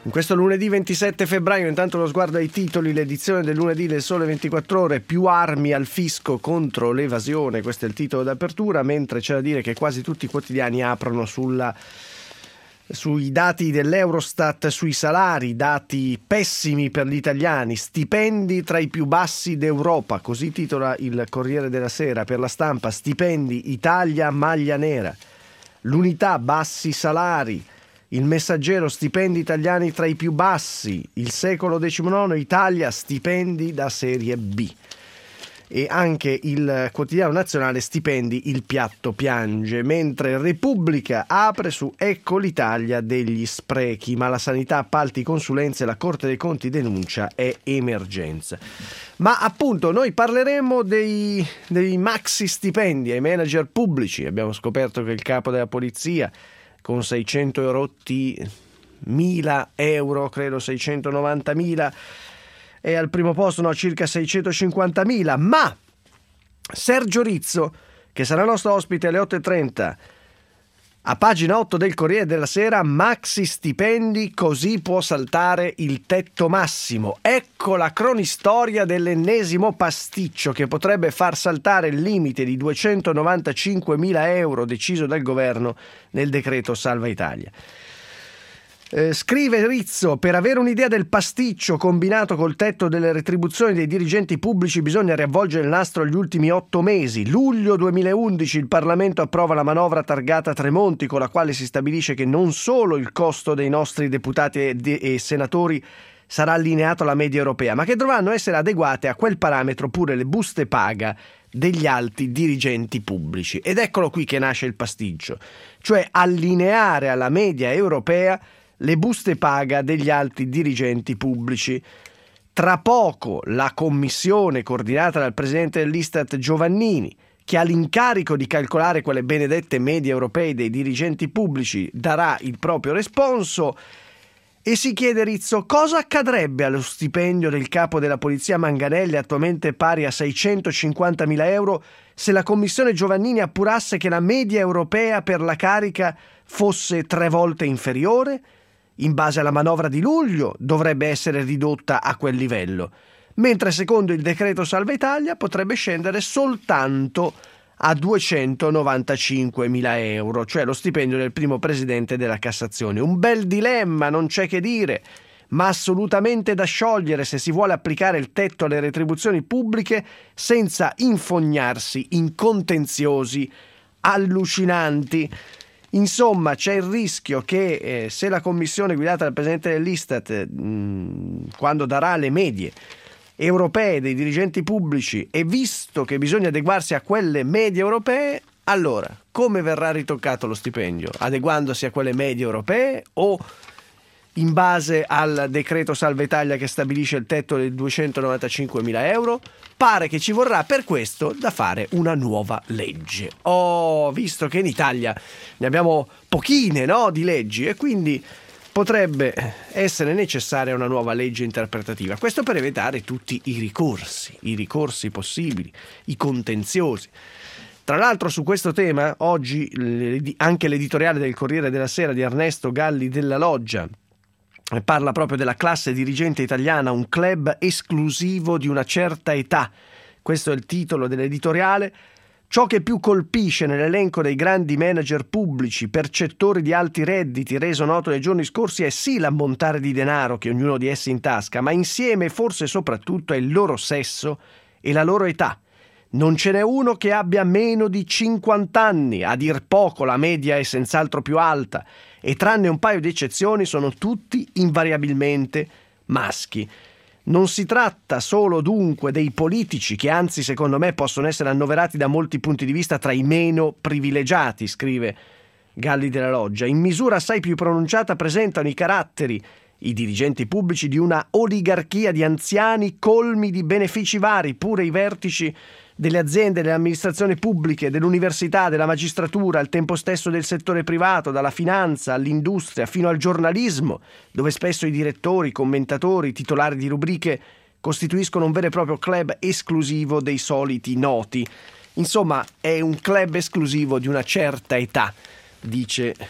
In questo lunedì 27 febbraio, intanto lo sguardo ai titoli, l'edizione del lunedì del Sole 24 Ore, più armi al fisco contro l'evasione, questo è il titolo d'apertura, mentre c'è da dire che quasi tutti i quotidiani aprono sui dati dell'Eurostat, sui salari, dati pessimi per gli italiani, stipendi tra i più bassi d'Europa, così titola il Corriere della Sera. Per La Stampa, stipendi, Italia maglia nera, l'Unità, bassi salari. Il Messaggero, stipendi italiani tra i più bassi. Il Secolo XIX, Italia, stipendi da serie B. E anche il Quotidiano Nazionale, stipendi, il piatto piange. Mentre Repubblica apre su ecco l'Italia degli sprechi, ma la sanità, appalti, consulenze, la Corte dei Conti denuncia è emergenza. Ma appunto noi parleremo dei maxi stipendi ai manager pubblici. Abbiamo scoperto che il capo della polizia con 600 e rotti mila euro, credo 690.000, è al primo posto, no, circa 650.000, ma Sergio Rizzo, che sarà nostro ospite alle 8.30, a pagina 8 del Corriere della Sera, maxi stipendi, così può saltare il tetto massimo. Ecco la cronistoria dell'ennesimo pasticcio che potrebbe far saltare il limite di 295.000 euro deciso dal governo nel decreto Salva Italia. Scrive Rizzo: per avere un'idea del pasticcio combinato col tetto delle retribuzioni dei dirigenti pubblici bisogna riavvolgere il nastro agli ultimi 8 mesi. Luglio 2011 il Parlamento approva la manovra targata Tremonti, con la quale si stabilisce che non solo il costo dei nostri deputati e senatori sarà allineato alla media europea, ma che dovranno essere adeguate a quel parametro pure le buste paga degli alti dirigenti pubblici. Ed eccolo qui che nasce il pasticcio, cioè allineare alla media europea le buste paga degli alti dirigenti pubblici. Tra poco la commissione coordinata dal presidente dell'Istat Giovannini, che ha l'incarico di calcolare quelle benedette medie europee dei dirigenti pubblici, darà il proprio responso. E si chiede Rizzo: cosa accadrebbe allo stipendio del capo della polizia Manganelli, attualmente pari a 650.000 euro, se la commissione Giovannini appurasse che la media europea per la carica fosse 3 volte inferiore? In base alla manovra di luglio dovrebbe essere ridotta a quel livello, mentre secondo il decreto Salva Italia potrebbe scendere soltanto a 295.000 euro, cioè lo stipendio del primo presidente della Cassazione. Un bel dilemma, non c'è che dire, ma assolutamente da sciogliere se si vuole applicare il tetto alle retribuzioni pubbliche senza infognarsi in contenziosi allucinanti. Insomma, c'è il rischio che se la commissione guidata dal presidente dell'Istat, quando darà le medie europee dei dirigenti pubblici, e visto che bisogna adeguarsi a quelle medie europee, allora come verrà ritoccato lo stipendio? Adeguandosi a quelle medie europee o in base al decreto Salva Italia che stabilisce il tetto di 295.000 euro? Pare che ci vorrà per questo da fare una nuova legge. Visto che in Italia ne abbiamo pochine, no, di leggi, e quindi potrebbe essere necessaria una nuova legge interpretativa. Questo per evitare tutti i ricorsi possibili, i contenziosi. Tra l'altro su questo tema oggi anche l'editoriale del Corriere della Sera di Ernesto Galli della Loggia parla proprio della classe dirigente italiana, un club esclusivo di una certa età. Questo è il titolo dell'editoriale. Ciò che più colpisce nell'elenco dei grandi manager pubblici, percettori di alti redditi, reso noto nei giorni scorsi, è sì l'ammontare di denaro che ognuno di essi intasca, ma insieme forse soprattutto è il loro sesso e la loro età. Non ce n'è uno che abbia meno di 50 anni, a dir poco la media è senz'altro più alta, e tranne un paio di eccezioni sono tutti invariabilmente maschi. Non si tratta solo dunque dei politici, che anzi secondo me possono essere annoverati da molti punti di vista tra i meno privilegiati, scrive Galli della Loggia. In misura assai più pronunciata presentano i caratteri, i dirigenti pubblici, di una oligarchia di anziani colmi di benefici vari, pure i vertici delle aziende, delle amministrazioni pubbliche, dell'università, della magistratura, al tempo stesso del settore privato, dalla finanza all'industria fino al giornalismo, dove spesso i direttori, commentatori, titolari di rubriche costituiscono un vero e proprio club esclusivo dei soliti noti. Insomma, è un club esclusivo di una certa età, dice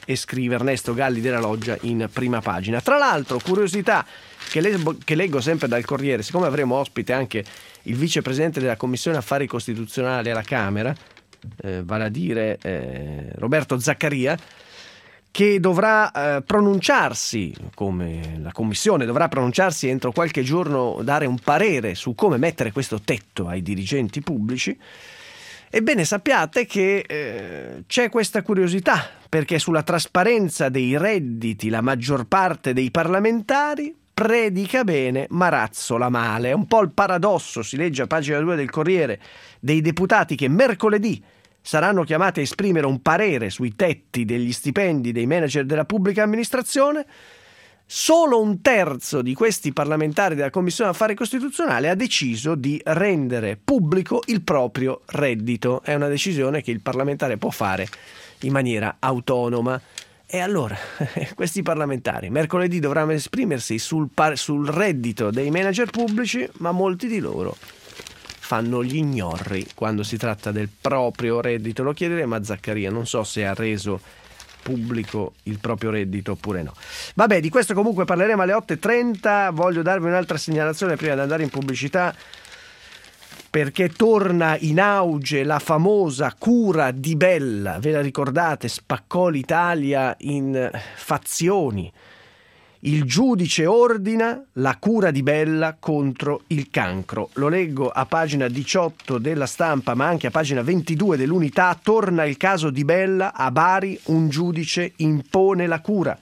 e scrive Ernesto Galli della Loggia in prima pagina. Tra l'altro, curiosità che leggo sempre dal Corriere, siccome avremo ospite anche il vicepresidente della Commissione Affari Costituzionali alla Camera, vale a dire Roberto Zaccaria, che dovrà pronunciarsi, come la Commissione dovrà pronunciarsi entro qualche giorno, dare un parere su come mettere questo tetto ai dirigenti pubblici. Ebbene, sappiate che c'è questa curiosità, perché sulla trasparenza dei redditi la maggior parte dei parlamentari predica bene ma razzola male. È un po' il paradosso, si legge a pagina 2 del Corriere, dei deputati che mercoledì saranno chiamati a esprimere un parere sui tetti degli stipendi dei manager della pubblica amministrazione. Solo un terzo di questi parlamentari della Commissione Affari Costituzionali ha deciso di rendere pubblico il proprio reddito. È una decisione che il parlamentare può fare in maniera autonoma. E allora, questi parlamentari mercoledì dovranno esprimersi sul reddito dei manager pubblici, ma molti di loro fanno gli ignorri quando si tratta del proprio reddito. Lo chiederemo a Zaccaria, non so se ha reso pubblico il proprio reddito oppure no. Vabbè, di questo comunque parleremo alle 8.30. Voglio darvi un'altra segnalazione prima di andare in pubblicità, perché torna in auge la famosa cura Di Bella. Ve la ricordate? Spaccò l'Italia in fazioni. Il giudice ordina la cura Di Bella contro il cancro. Lo leggo a pagina 18 della Stampa, ma anche a pagina 22 dell'Unità. Torna il caso Di Bella, a Bari un giudice impone la cura.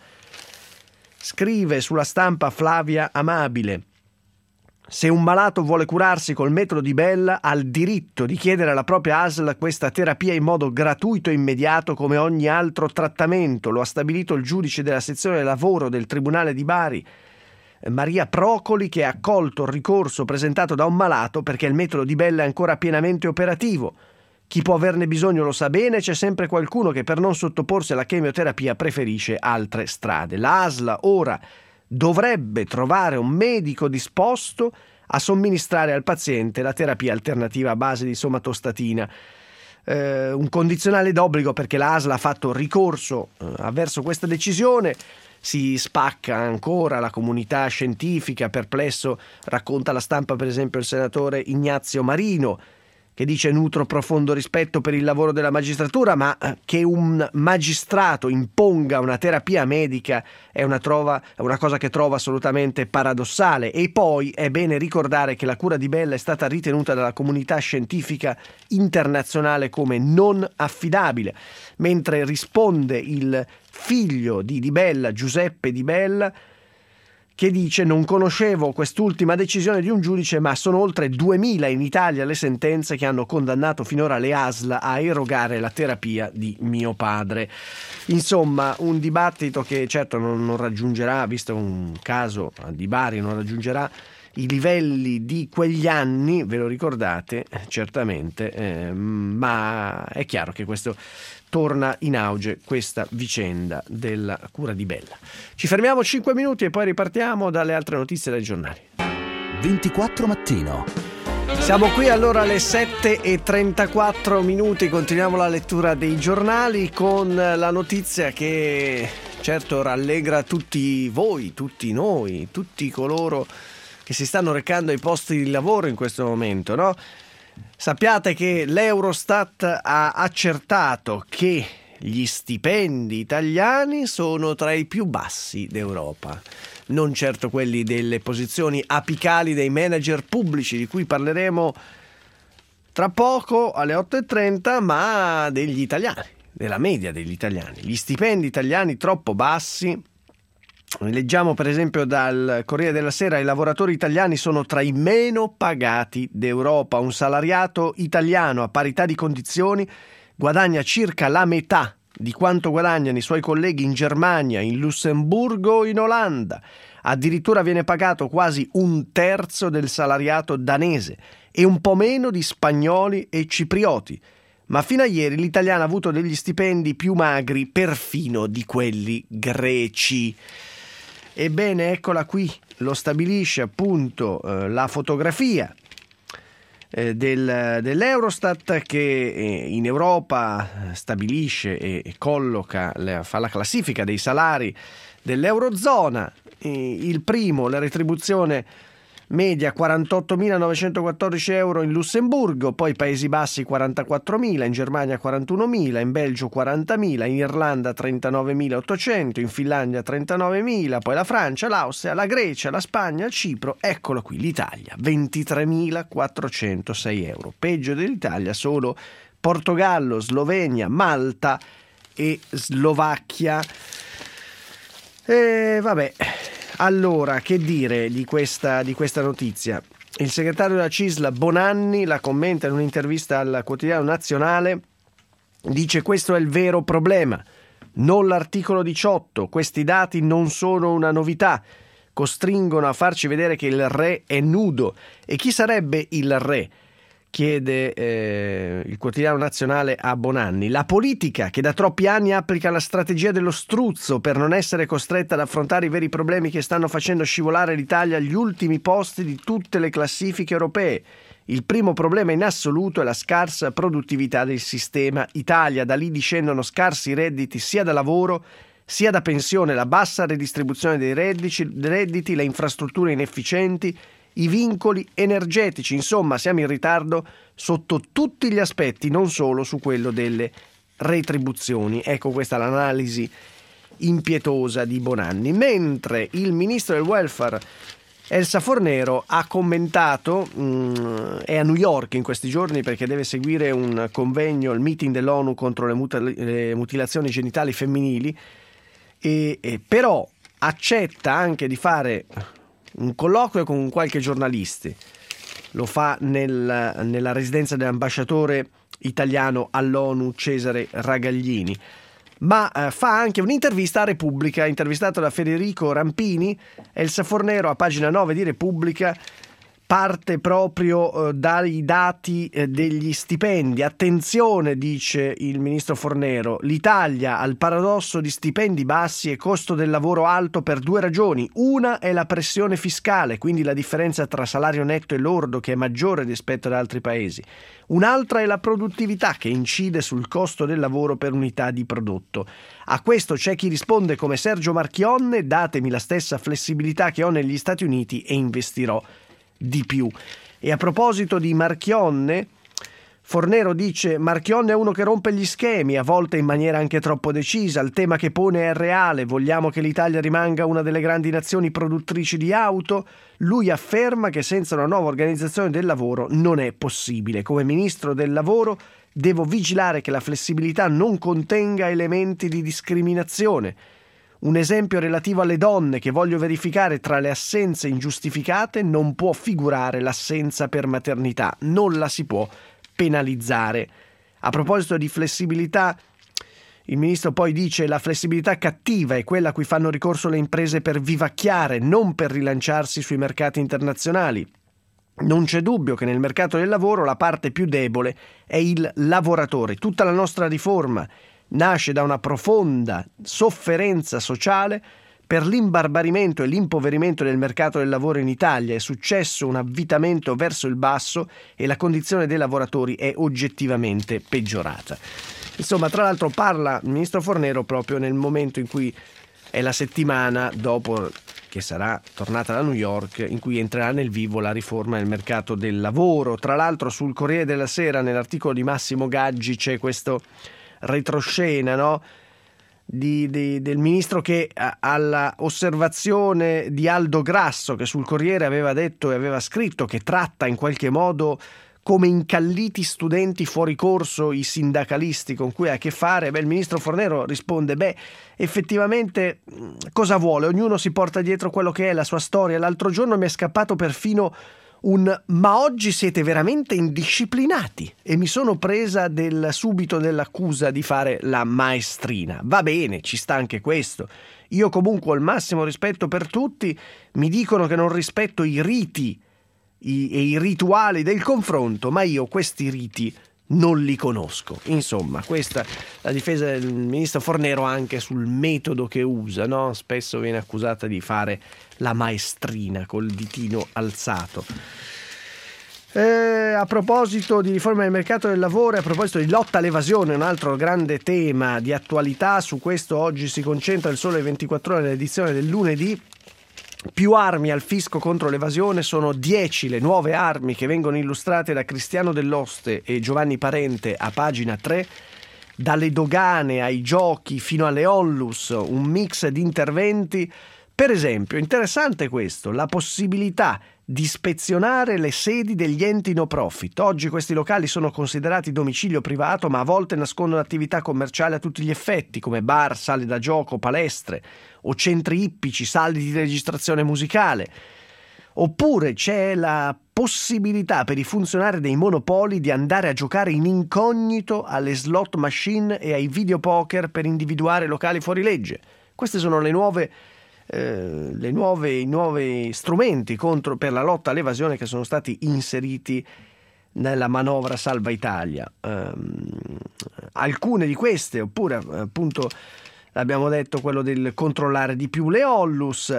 Scrive sulla Stampa Flavia Amabile: se un malato vuole curarsi col metodo Di Bella, ha il diritto di chiedere alla propria ASL questa terapia in modo gratuito e immediato come ogni altro trattamento. Lo ha stabilito il giudice della sezione lavoro del Tribunale di Bari, Maria Procoli, che ha accolto il ricorso presentato da un malato perché il metodo Di Bella è ancora pienamente operativo. Chi può averne bisogno lo sa bene, c'è sempre qualcuno che per non sottoporsi alla chemioterapia preferisce altre strade. La ASL ora dovrebbe trovare un medico disposto a somministrare al paziente la terapia alternativa a base di somatostatina. Un condizionale d'obbligo, perché la ASL ha fatto ricorso avverso questa decisione. Si spacca ancora la comunità scientifica, perplesso racconta la Stampa per esempio il senatore Ignazio Marino, che dice: nutro profondo rispetto per il lavoro della magistratura, ma che un magistrato imponga una terapia medica è una cosa che trovo assolutamente paradossale. E poi è bene ricordare che la cura Di Bella è stata ritenuta dalla comunità scientifica internazionale come non affidabile, mentre risponde il figlio di Di Bella, Giuseppe Di Bella, che dice: non conoscevo quest'ultima decisione di un giudice, ma sono oltre 2000 in Italia le sentenze che hanno condannato finora le ASL a erogare la terapia di mio padre. Insomma, un dibattito che certo non raggiungerà, visto un caso di Bari, non raggiungerà i livelli di quegli anni, ve lo ricordate certamente, ma è chiaro che questo torna in auge, questa vicenda della cura Di Bella. Ci fermiamo 5 minuti e poi ripartiamo dalle altre notizie dai giornali. 24 mattino. Siamo qui allora alle 7:34 minuti, continuiamo la lettura dei giornali con la notizia che certo rallegra tutti voi, tutti noi, tutti coloro che si stanno recando ai posti di lavoro in questo momento, no? Sappiate che l'Eurostat ha accertato che gli stipendi italiani sono tra i più bassi d'Europa. Non certo quelli delle posizioni apicali dei manager pubblici, di cui parleremo tra poco alle 8:30, ma degli italiani, della media degli italiani. Gli stipendi italiani troppo bassi. Leggiamo per esempio dal Corriere della Sera: i lavoratori italiani sono tra i meno pagati d'Europa. Un salariato italiano a parità di condizioni guadagna circa la metà di quanto guadagnano i suoi colleghi in Germania, in Lussemburgo o in Olanda. Addirittura viene pagato quasi un terzo del salariato danese e un po' meno di spagnoli e ciprioti. Ma fino a ieri l'italiano ha avuto degli stipendi più magri perfino di quelli greci. Ebbene, eccola qui, lo stabilisce appunto la fotografia dell'Eurostat, che in Europa stabilisce e colloca, fa la classifica dei salari dell'Eurozona. Il primo, la retribuzione media 48.914 euro in Lussemburgo, poi Paesi Bassi 44.000, in Germania 41.000, in Belgio 40.000, in Irlanda 39.800, in Finlandia 39.000, poi la Francia, l'Austria, la Grecia, la Spagna, Cipro, eccolo qui l'Italia, 23.406 euro. Peggio dell'Italia solo Portogallo, Slovenia, Malta e Slovacchia. E vabbè. Allora, che dire di questa notizia? Il segretario della CISL Bonanni la commenta in un'intervista al quotidiano Nazionale, dice: questo è il vero problema, non l'articolo 18, questi dati non sono una novità, costringono a farci vedere che il re è nudo. E chi sarebbe il re? Chiede il quotidiano Nazionale a Bonanni. La politica, che da troppi anni applica la strategia dello struzzo per non essere costretta ad affrontare i veri problemi che stanno facendo scivolare l'Italia agli ultimi posti di tutte le classifiche europee. Il primo problema in assoluto è la scarsa produttività del sistema Italia. Da lì discendono scarsi redditi sia da lavoro sia da pensione, la bassa redistribuzione dei redditi, le infrastrutture inefficienti, i vincoli energetici. Insomma, siamo in ritardo sotto tutti gli aspetti, non solo su quello delle retribuzioni. Ecco, questa è l'analisi impietosa di Bonanni. Mentre il ministro del welfare Elsa Fornero ha commentato, è a New York in questi giorni perché deve seguire un convegno, il meeting dell'ONU contro le mutilazioni genitali femminili, e però accetta anche di fare un colloquio con qualche giornalista. Lo fa nella residenza dell'ambasciatore italiano all'ONU Cesare Ragaglini, ma fa anche un'intervista a Repubblica, intervistato da Federico Rampini. Elsa Fornero, a pagina 9 di Repubblica, parte proprio dai dati degli stipendi. Attenzione, dice il ministro Fornero, l'Italia ha il paradosso di stipendi bassi e costo del lavoro alto per due ragioni. Una è la pressione fiscale, quindi la differenza tra salario netto e lordo, che è maggiore rispetto ad altri paesi. Un'altra è la produttività, che incide sul costo del lavoro per unità di prodotto. A questo c'è chi risponde come Sergio Marchionne: datemi la stessa flessibilità che ho negli Stati Uniti e investirò di più. E a proposito di Marchionne, Fornero dice: Marchionne è uno che rompe gli schemi, a volte in maniera anche troppo decisa. Il tema che pone è reale. Vogliamo che l'Italia rimanga una delle grandi nazioni produttrici di auto? Lui afferma che senza una nuova organizzazione del lavoro non è possibile. Come ministro del lavoro devo vigilare che la flessibilità non contenga elementi di discriminazione. Un esempio relativo alle donne che voglio verificare: tra le assenze ingiustificate non può figurare l'assenza per maternità, non la si può penalizzare. A proposito di flessibilità, il ministro poi dice: la flessibilità cattiva è quella a cui fanno ricorso le imprese per vivacchiare, non per rilanciarsi sui mercati internazionali. Non c'è dubbio che nel mercato del lavoro la parte più debole è il lavoratore. Tutta la nostra riforma nasce da una profonda sofferenza sociale per l'imbarbarimento e l'impoverimento del mercato del lavoro in Italia. È successo un avvitamento verso il basso e la condizione dei lavoratori è oggettivamente peggiorata. Insomma, tra l'altro parla il ministro Fornero proprio nel momento in cui è la settimana dopo che sarà tornata da New York, in cui entrerà nel vivo la riforma del mercato del lavoro. Tra l'altro sul Corriere della Sera, nell'articolo di Massimo Gaggi, c'è questo retroscena, no? Del ministro che alla osservazione di Aldo Grasso, che sul Corriere aveva detto e aveva scritto che tratta in qualche modo come incalliti studenti fuori corso i sindacalisti con cui ha a che fare, il ministro Fornero risponde: effettivamente cosa vuole? Ognuno si porta dietro quello che è la sua storia. L'altro giorno mi è scappato perfino ma oggi siete veramente indisciplinati, e mi sono presa subito dell'accusa di fare la maestrina. Va bene, ci sta anche questo. Io comunque ho il massimo rispetto per tutti. Mi dicono che non rispetto i riti e i rituali del confronto, ma io questi riti non li conosco. Insomma, questa è la difesa del ministro Fornero anche sul metodo che usa, no? Spesso viene accusata di fare la maestrina col ditino alzato. A proposito di riforma del mercato del lavoro e a proposito di lotta all'evasione, un altro grande tema di attualità, su questo oggi si concentra il Sole 24 Ore nell'edizione del lunedì. Più armi al fisco contro l'evasione, sono 10 le nuove armi che vengono illustrate da Cristiano Dell'Oste e Giovanni Parente a pagina 3. Dalle dogane ai giochi fino alle onlus, un mix di interventi. Per esempio, interessante questo, la possibilità di ispezionare le sedi degli enti no profit. Oggi questi locali sono considerati domicilio privato, ma a volte nascondono attività commerciali a tutti gli effetti, come bar, sale da gioco, palestre o centri ippici, sale di registrazione musicale. Oppure c'è la possibilità per i funzionari dei monopoli di andare a giocare in incognito alle slot machine e ai videopoker per individuare locali fuori legge. Queste sono i nuovi strumenti per la lotta all'evasione che sono stati inseriti nella manovra Salva Italia. Alcune di queste, oppure appunto abbiamo detto quello del controllare di più le onlus,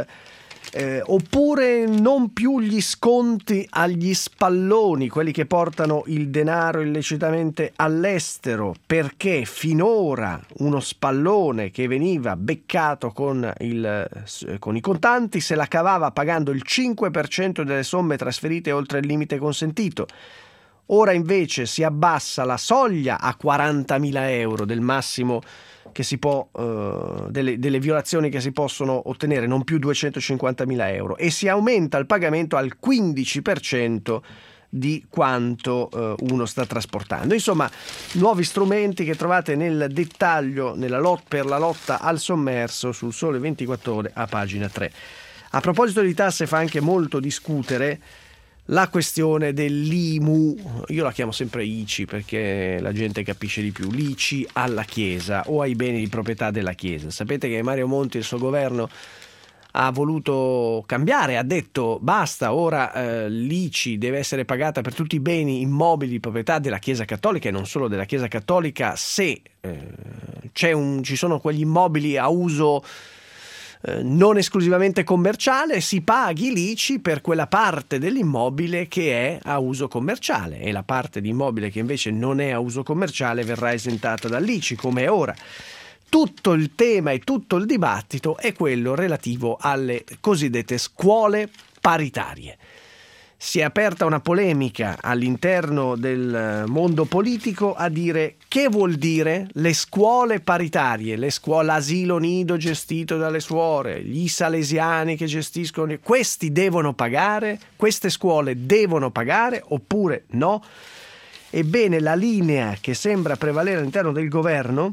oppure non più gli sconti agli spalloni, quelli che portano il denaro illecitamente all'estero, perché finora uno spallone che veniva beccato con i contanti se la cavava pagando il 5% delle somme trasferite oltre il limite consentito. Ora invece si abbassa la soglia a 40.000 euro del massimo che si può, delle violazioni che si possono ottenere, non più 250.000 euro, e si aumenta il pagamento al 15% di quanto uno sta trasportando. Insomma, nuovi strumenti che trovate nel dettaglio per la lotta al sommerso sul Sole 24 Ore a pagina 3. A proposito di tasse, fa anche molto discutere la questione dell'IMU, io la chiamo sempre ICI perché la gente capisce di più, l'ICI alla Chiesa o ai beni di proprietà della Chiesa. Sapete che Mario Monti e il suo governo ha voluto cambiare, ha detto basta, ora l'ICI deve essere pagata per tutti i beni immobili di proprietà della Chiesa Cattolica e non solo della Chiesa Cattolica, se ci sono quegli immobili a uso non esclusivamente commerciale, si paghi l'ICI per quella parte dell'immobile che è a uso commerciale, e la parte di immobile che invece non è a uso commerciale verrà esentata dall'ICI, come è ora. Tutto il tema e tutto il dibattito è quello relativo alle cosiddette scuole paritarie. Si è aperta una polemica all'interno del mondo politico a dire che vuol dire le scuole paritarie, l'asilo nido gestito dalle suore, gli salesiani che gestiscono, questi devono pagare, queste scuole devono pagare oppure no? Ebbene, la linea che sembra prevalere all'interno del governo,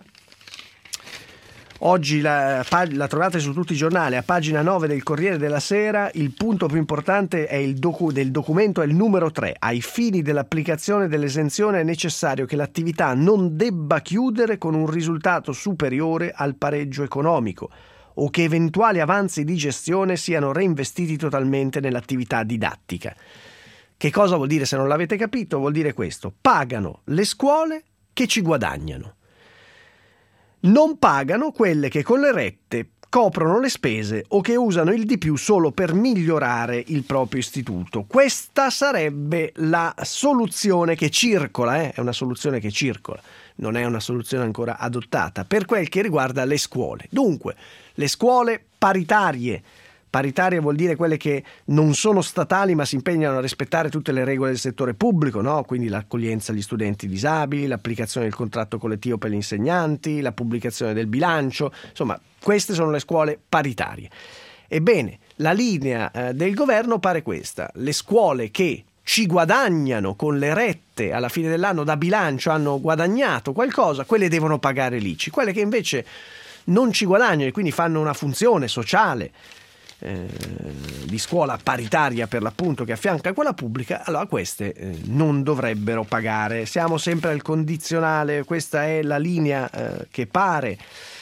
oggi la trovate su tutti i giornali, a pagina 9 del Corriere della Sera. Il punto più importante è del documento è il numero 3. Ai fini dell'applicazione dell'esenzione è necessario che l'attività non debba chiudere con un risultato superiore al pareggio economico o che eventuali avanzi di gestione siano reinvestiti totalmente nell'attività didattica. Che cosa vuol dire, se non l'avete capito? Vuol dire questo: pagano le scuole che ci guadagnano. Non pagano quelle che con le rette coprono le spese o che usano il di più solo per migliorare il proprio istituto. Questa sarebbe la soluzione che circola, è una soluzione che circola, non è una soluzione ancora adottata per quel che riguarda le scuole. Dunque, le scuole paritarie. Paritarie vuol dire quelle che non sono statali ma si impegnano a rispettare tutte le regole del settore pubblico, no? Quindi l'accoglienza agli studenti disabili, l'applicazione del contratto collettivo per gli insegnanti, la pubblicazione del bilancio, insomma queste sono le scuole paritarie. Ebbene, la linea del governo pare questa: le scuole che ci guadagnano con le rette alla fine dell'anno da bilancio, hanno guadagnato qualcosa, quelle devono pagare l'ICI. Quelle che invece non ci guadagnano e quindi fanno una funzione sociale di scuola paritaria per l'appunto che affianca quella pubblica, allora queste non dovrebbero pagare. Siamo sempre al condizionale, questa è la linea che pare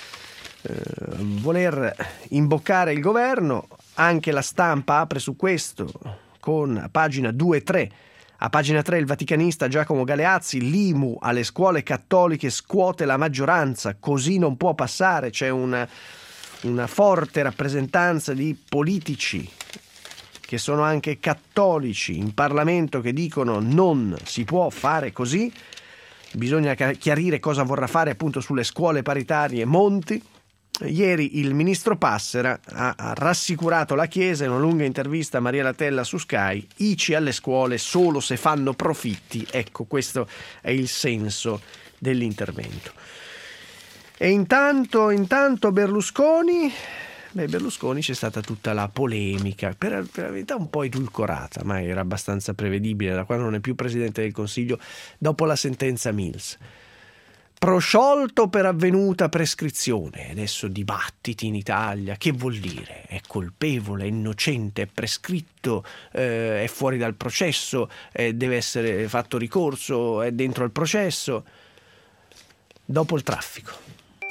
voler imboccare il governo. Anche la Stampa apre su questo con a pagina 2 e 3. A pagina 3 il vaticanista Giacomo Galeazzi: l'IMU alle scuole cattoliche scuote la maggioranza, così non può passare. C'è una forte rappresentanza di politici che sono anche cattolici in Parlamento, che dicono non si può fare così, bisogna chiarire cosa vorrà fare appunto sulle scuole paritarie Monti. Ieri il ministro Passera ha rassicurato la Chiesa in una lunga intervista a Maria Latella su Sky: ICI alle scuole solo se fanno profitti. Ecco, questo è il senso dell'intervento. E intanto Berlusconi c'è stata tutta la polemica, per la verità un po' edulcorata, ma era abbastanza prevedibile da quando non è più Presidente del Consiglio, dopo la sentenza Mills. Prosciolto per avvenuta prescrizione. Adesso dibattiti in Italia. Che vuol dire? È colpevole, è innocente, è prescritto, è fuori dal processo, deve essere fatto ricorso, è dentro il processo. Dopo il traffico.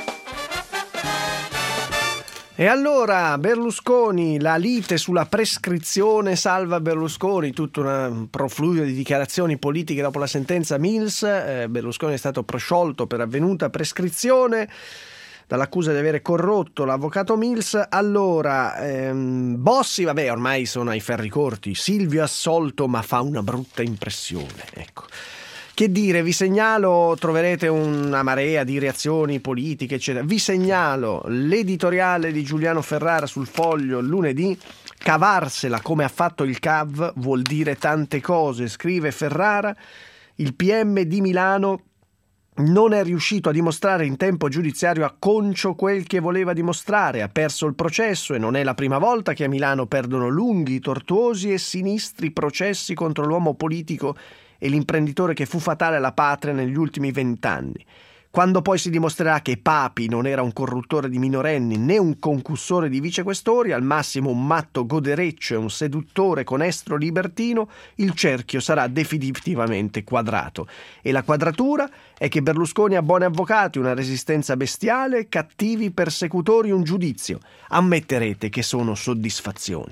E allora Berlusconi, la lite sulla prescrizione salva Berlusconi, tutto un profluio di dichiarazioni politiche dopo la sentenza Mills. Berlusconi è stato prosciolto per avvenuta prescrizione dall'accusa di avere corrotto l'avvocato Mills. Allora, Bossi, vabbè, ormai sono ai ferri corti. Silvio assolto, ma fa una brutta impressione, ecco. Che dire, vi segnalo, troverete una marea di reazioni politiche, eccetera. Vi segnalo l'editoriale di Giuliano Ferrara sul Foglio lunedì. Cavarsela come ha fatto il CAV vuol dire tante cose, scrive Ferrara. Il PM di Milano non è riuscito a dimostrare in tempo giudiziario a Concio quel che voleva dimostrare, ha perso il processo e non è la prima volta che a Milano perdono lunghi, tortuosi e sinistri processi contro l'uomo politico e l'imprenditore che fu fatale alla patria negli ultimi 20 anni. Quando poi si dimostrerà che Papi non era un corruttore di minorenni né un concussore di vicequestori, al massimo un matto godereccio e un seduttore con estro libertino, il cerchio sarà definitivamente quadrato. E la quadratura è che Berlusconi ha buoni avvocati, una resistenza bestiale, cattivi persecutori, un giudizio. Ammetterete che sono soddisfazioni.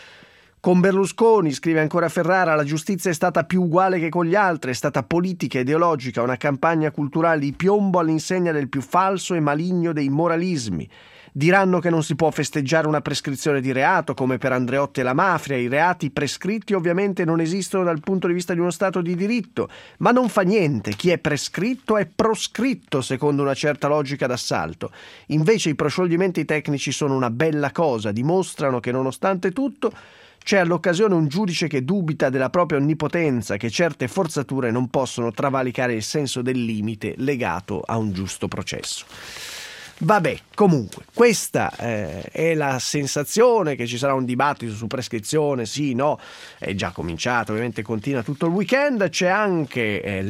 Con Berlusconi, scrive ancora Ferrara, la giustizia è stata più uguale che con gli altri, è stata politica, ideologica, una campagna culturale di piombo all'insegna del più falso e maligno dei moralismi. Diranno che non si può festeggiare una prescrizione di reato, come per Andreotti e la mafia. I reati prescritti ovviamente non esistono dal punto di vista di uno Stato di diritto, ma non fa niente, chi è prescritto è proscritto secondo una certa logica d'assalto. Invece i proscioglimenti tecnici sono una bella cosa, dimostrano che nonostante tutto c'è all'occasione un giudice che dubita della propria onnipotenza, che certe forzature non possono travalicare il senso del limite legato a un giusto processo. Vabbè, comunque, questa è la sensazione, che ci sarà un dibattito su prescrizione, sì, no, è già cominciato, ovviamente continua tutto il weekend. C'è anche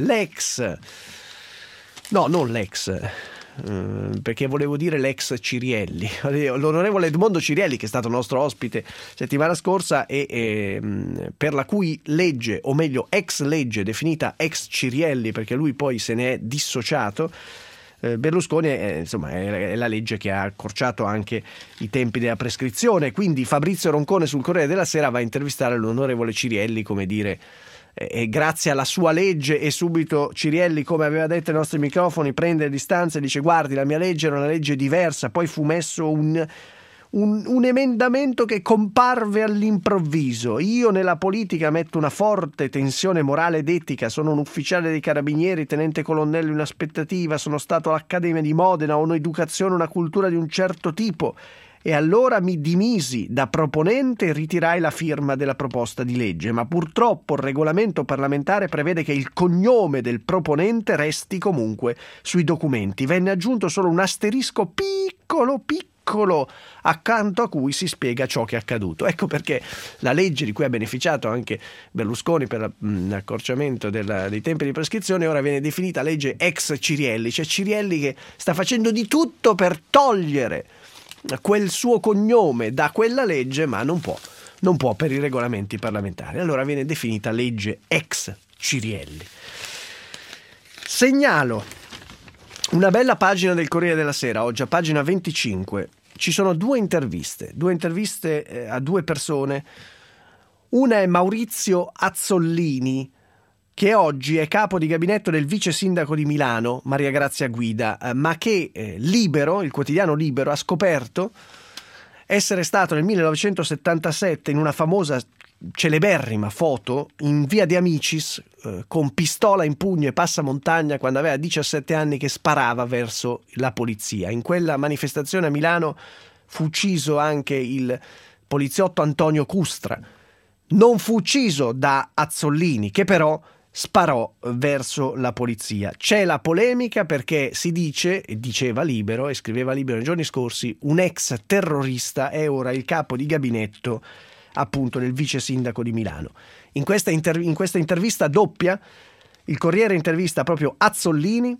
perché volevo dire l'ex Cirielli, l'onorevole Edmondo Cirielli, che è stato nostro ospite settimana scorsa e per la cui legge, o meglio ex legge definita ex Cirielli perché lui poi se ne è dissociato, Berlusconi è la legge che ha accorciato anche i tempi della prescrizione. Quindi Fabrizio Roncone sul Corriere della Sera va a intervistare l'onorevole Cirielli, come dire, grazie alla sua legge, e subito Cirielli, come aveva detto ai nostri microfoni, prende le distanze e dice: guardi, la mia legge era una legge diversa, poi fu messo un emendamento che comparve all'improvviso. Io nella politica metto una forte tensione morale ed etica, sono un ufficiale dei carabinieri, tenente colonnello in aspettativa, sono stato all'Accademia di Modena, ho un'educazione, una cultura di un certo tipo. E allora mi dimisi da proponente e ritirai la firma della proposta di legge, ma purtroppo il regolamento parlamentare prevede che il cognome del proponente resti comunque sui documenti. Venne aggiunto solo un asterisco piccolo accanto a cui si spiega ciò che è accaduto. Ecco perché la legge di cui ha beneficiato anche Berlusconi per l'accorciamento dei tempi di prescrizione ora viene definita legge ex Cirielli, cioè Cirielli che sta facendo di tutto per togliere quel suo cognome da quella legge, ma non può per i regolamenti parlamentari. Allora viene definita legge ex Cirielli. Segnalo una bella pagina del Corriere della Sera, oggi a pagina 25. Ci sono due interviste a due persone. Una è Maurizio Azzollini, che oggi è capo di gabinetto del vice sindaco di Milano, Maria Grazia Guida, ma che Libero, il quotidiano Libero, ha scoperto essere stato nel 1977 in una famosa celeberrima foto in via De Amicis con pistola in pugno e passamontagna quando aveva 17 anni, che sparava verso la polizia. In quella manifestazione a Milano fu ucciso anche il poliziotto Antonio Custra. Non fu ucciso da Azzollini, che però sparò verso la polizia. C'è la polemica perché si dice, e diceva Libero e scriveva Libero nei giorni scorsi, un ex terrorista è ora il capo di gabinetto appunto del vice sindaco di Milano. In questa intervista doppia il Corriere intervista proprio Azzollini,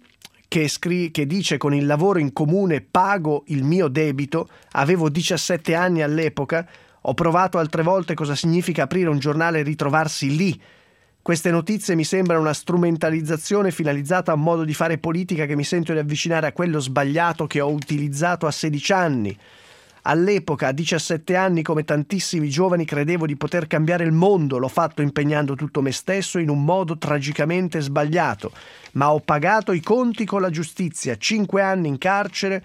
che dice: con il lavoro in comune pago il mio debito, avevo 17 anni all'epoca, ho provato altre volte cosa significa aprire un giornale e ritrovarsi lì. Queste notizie mi sembrano una strumentalizzazione finalizzata a un modo di fare politica che mi sento di avvicinare a quello sbagliato che ho utilizzato a 16 anni. All'epoca, a 17 anni, come tantissimi giovani, credevo di poter cambiare il mondo. L'ho fatto impegnando tutto me stesso in un modo tragicamente sbagliato, ma ho pagato i conti con la giustizia, 5 anni in carcere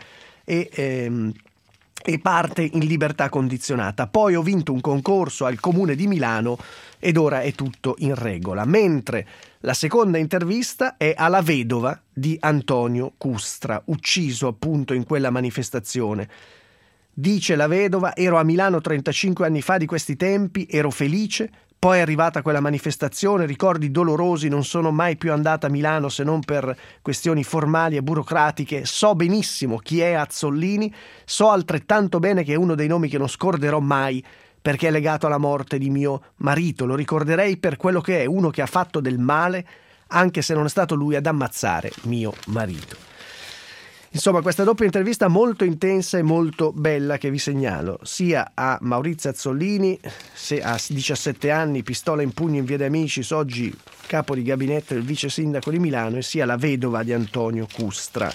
e parte in libertà condizionata. Poi ho vinto un concorso al Comune di Milano ed ora è tutto in regola. Mentre la seconda intervista è alla vedova di Antonio Custra, ucciso appunto in quella manifestazione. Dice la vedova: ero a Milano 35 anni fa di questi tempi, ero felice, poi è arrivata quella manifestazione, ricordi dolorosi, non sono mai più andata a Milano se non per questioni formali e burocratiche. So benissimo chi è Azzollini, so altrettanto bene che è uno dei nomi che non scorderò mai perché è legato alla morte di mio marito, lo ricorderei per quello che è, uno che ha fatto del male anche se non è stato lui ad ammazzare mio marito. Insomma, questa doppia intervista molto intensa e molto bella che vi segnalo, sia a Maurizio Azzollini, se a 17 anni, pistola in pugno in via De Amicis, oggi capo di gabinetto del vice sindaco di Milano, e sia la vedova di Antonio Custra.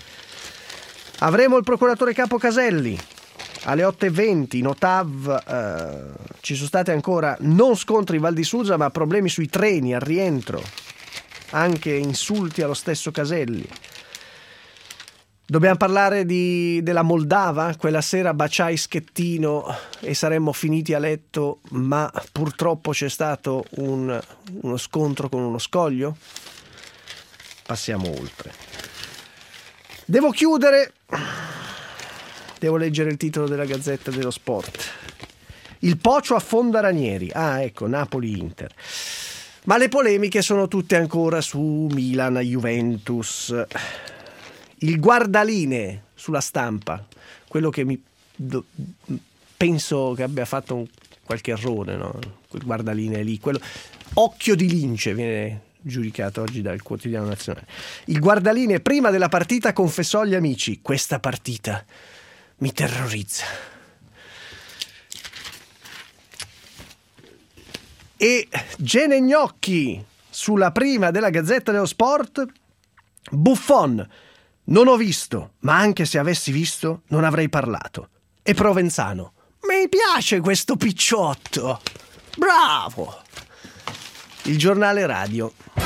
Avremo il procuratore capo Caselli alle 8:20 in Otav. Ci sono state ancora non scontri in Val di Susa, ma problemi sui treni al rientro, anche insulti allo stesso Caselli. Dobbiamo parlare della Moldava. Quella sera baciai Schettino e saremmo finiti a letto, ma purtroppo c'è stato uno scontro con uno scoglio. Passiamo oltre. Devo chiudere. Devo leggere il titolo della Gazzetta dello Sport. Il Pocio affonda Ranieri. Ecco, Napoli-Inter. Ma le polemiche sono tutte ancora su Milan-Juventus. Il guardaline sulla Stampa, quello che penso che abbia fatto qualche errore, no? Quel guardaline lì, quello occhio di lince viene giudicato oggi dal Quotidiano Nazionale. Il guardaline prima della partita confessò agli amici: questa partita mi terrorizza. E Gene Gnocchi sulla prima della Gazzetta dello Sport: Buffon. Non ho visto, ma anche se avessi visto non avrei parlato. E Provenzano: mi piace questo picciotto. Bravo! Il giornale radio.